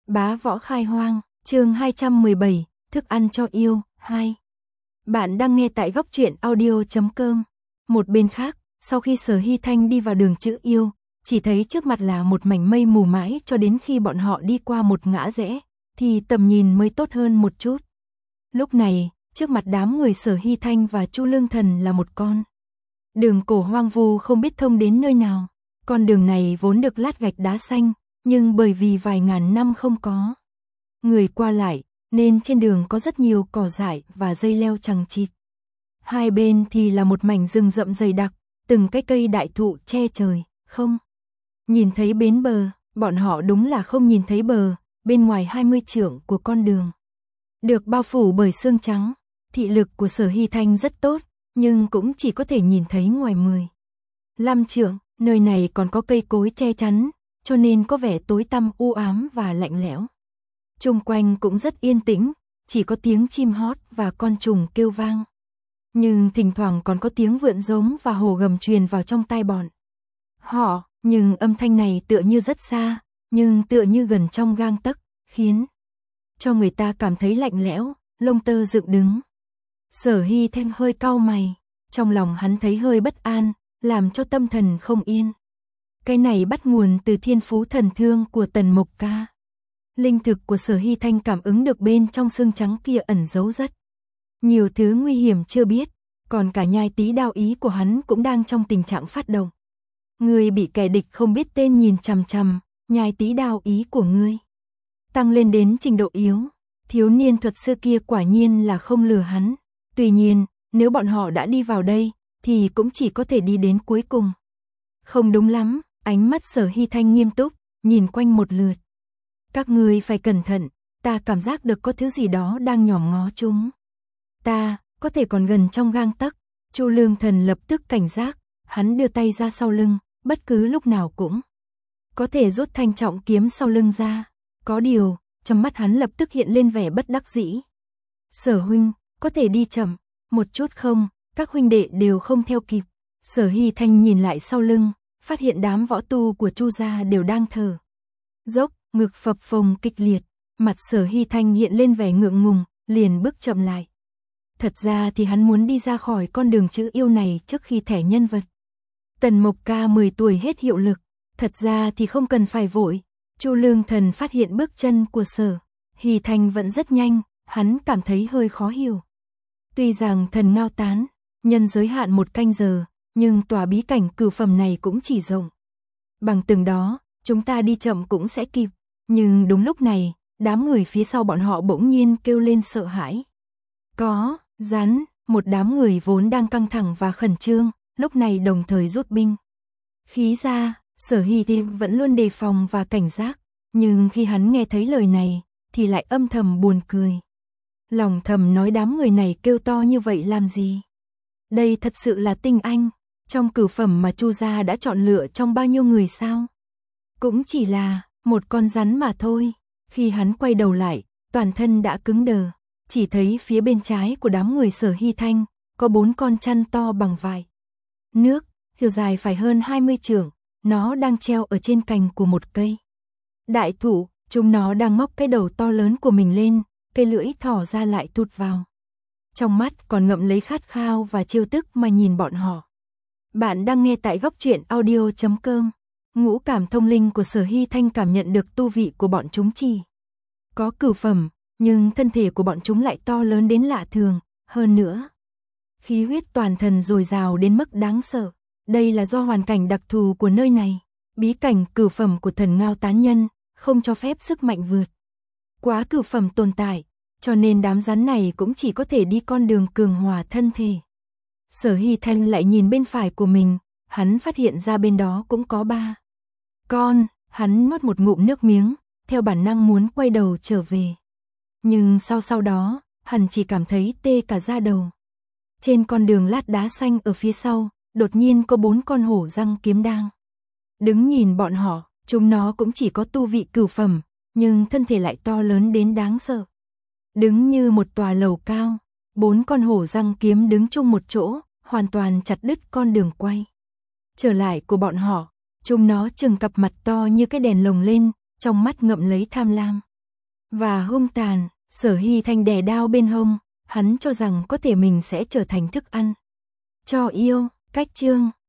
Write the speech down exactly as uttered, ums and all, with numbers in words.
Bá Võ Khai Hoang, chương hai trăm mười bảy, thức ăn cho yêu, hai. Bạn đang nghe tại góc truyện audio chấm com. Một bên khác, sau khi Sở Hy Thanh đi vào đường chữ yêu, chỉ thấy trước mặt là một mảnh mây mù mãi cho đến khi bọn họ đi qua một ngã rẽ, thì tầm nhìn mới tốt hơn một chút. Lúc này, trước mặt đám người Sở Hy Thanh và Chu Lương Thần là một con đường cổ hoang vu không biết thông đến nơi nào. Con đường này vốn được lát gạch đá xanh, nhưng bởi vì vài ngàn năm không có người qua lại, nên trên đường có rất nhiều cỏ dại và dây leo chằng chịt. Hai bên thì là một mảnh rừng rậm dày đặc, từng cái cây đại thụ che trời, không nhìn thấy bến bờ, bọn họ đúng là không nhìn thấy bờ, bên ngoài hai mươi trượng của con đường được bao phủ bởi sương trắng. Thị lực của Sở Hy Thanh rất tốt, nhưng cũng chỉ có thể nhìn thấy ngoài mười lăm trượng, nơi này còn có cây cối che chắn, cho nên có vẻ tối tăm u ám và lạnh lẽo. Xung quanh cũng rất yên tĩnh, chỉ có tiếng chim hót và con trùng kêu vang. Nhưng thỉnh thoảng còn có tiếng vượn giống và hổ gầm truyền vào trong tai bọn họ, nhưng âm thanh này tựa như rất xa, nhưng tựa như gần trong gang tấc, khiến cho người ta cảm thấy lạnh lẽo, lông tơ dựng đứng. Sở Hy Thanh hơi cau mày, trong lòng hắn thấy hơi bất an, làm cho tâm thần không yên. Cái này bắt nguồn từ thiên phú thần thương của Tần Mộc Ca. Linh thực của Sở Hy Thanh cảm ứng được bên trong xương trắng kia ẩn giấu rất nhiều thứ nguy hiểm chưa biết, còn cả nhai tí đao ý của hắn cũng đang trong tình trạng phát động. Ngươi bị kẻ địch không biết tên nhìn chằm chằm, nhai tí đao ý của ngươi tăng lên đến trình độ yếu. Thiếu niên thuật sư kia quả nhiên là không lừa hắn. Tuy nhiên, nếu bọn họ đã đi vào đây, thì cũng chỉ có thể đi đến cuối cùng. Không đúng lắm, ánh mắt Sở Hy Thanh nghiêm túc, nhìn quanh một lượt. Các ngươi phải cẩn thận, ta cảm giác được có thứ gì đó đang nhòm ngó chúng ta, có thể còn gần trong gang tấc. Chu Lương Thần lập tức cảnh giác, hắn đưa tay ra sau lưng, bất cứ lúc nào cũng có thể rút thanh trọng kiếm sau lưng ra. Có điều, trong mắt hắn lập tức hiện lên vẻ bất đắc dĩ. Sở huynh, có thể đi chậm một chút không? Các huynh đệ đều không theo kịp. Sở Hy Thanh nhìn lại sau lưng, phát hiện đám võ tu của Chu gia đều đang thở dốc, ngực phập phồng kịch liệt. Mặt Sở Hy Thanh hiện lên vẻ ngượng ngùng, liền bước chậm lại. Thật ra thì hắn muốn đi ra khỏi con đường chữ yêu này trước khi thẻ nhân vật Tần Mộc Ca mười tuổi hết hiệu lực. Thật ra thì không cần phải vội. Chu Lương Thần phát hiện bước chân của Sở Hy Thanh vẫn rất nhanh, hắn cảm thấy hơi khó hiểu. Tuy rằng thần ngao tán, nhân giới hạn một canh giờ, nhưng tòa bí cảnh cửu phẩm này cũng chỉ rộng bằng từng đó, chúng ta đi chậm cũng sẽ kịp. Nhưng đúng lúc này, đám người phía sau bọn họ bỗng nhiên kêu lên sợ hãi. Có, rắn, một đám người vốn đang căng thẳng và khẩn trương, lúc này đồng thời rút binh khí ra. Sở Hy Thanh vẫn luôn đề phòng và cảnh giác, nhưng khi hắn nghe thấy lời này, thì lại âm thầm buồn cười. Lòng thầm nói đám người này kêu to như vậy làm gì? Đây thật sự là tinh anh, trong cửu phẩm mà Chu gia đã chọn lựa trong bao nhiêu người sao? Cũng chỉ là một con rắn mà thôi. Khi hắn quay đầu lại, toàn thân đã cứng đờ, chỉ thấy phía bên trái của đám người Sở Hy Thanh, có bốn con chăn to bằng vải nước, chiều dài phải hơn hai mươi trượng. Nó đang treo ở trên cành của một cây đại thụ, chúng nó đang móc cái đầu to lớn của mình lên, cây lưỡi thỏ ra lại tụt vào. Trong mắt còn ngậm lấy khát khao và trêu tức mà nhìn bọn họ. Bạn đang nghe tại góc truyện audio chấm com. Ngũ cảm thông linh của Sở Hy Thanh cảm nhận được tu vị của bọn chúng chỉ có cửu phẩm, nhưng thân thể của bọn chúng lại to lớn đến lạ thường, hơn nữa khí huyết toàn thân dồi dào đến mức đáng sợ. Đây là do hoàn cảnh đặc thù của nơi này. Bí cảnh cửu phẩm của thần ngao tán nhân không cho phép sức mạnh vượt quá cửu phẩm tồn tại, cho nên đám rắn này cũng chỉ có thể đi con đường cường hòa thân thể. Sở Hy Thanh lại nhìn bên phải của mình, hắn phát hiện ra bên đó cũng có ba con. Hắn nuốt một ngụm nước miếng, theo bản năng muốn quay đầu trở về. Nhưng sau sau đó, hắn chỉ cảm thấy tê cả da đầu. Trên con đường lát đá xanh ở phía sau, đột nhiên có bốn con hổ răng kiếm đang đứng nhìn bọn họ. Chúng nó cũng chỉ có tu vị cửu phẩm, nhưng thân thể lại to lớn đến đáng sợ, đứng như một tòa lầu cao. Bốn con hổ răng kiếm đứng chung một chỗ, hoàn toàn chặt đứt con đường quay trở lại của bọn họ. Chúng nó trừng cặp mặt to như cái đèn lồng lên, trong mắt ngậm lấy tham lam. và hung tàn. Sở Hy Thanh đè đao bên hông, hắn cho rằng có thể mình sẽ trở thành thức ăn cho yêu. Cách chương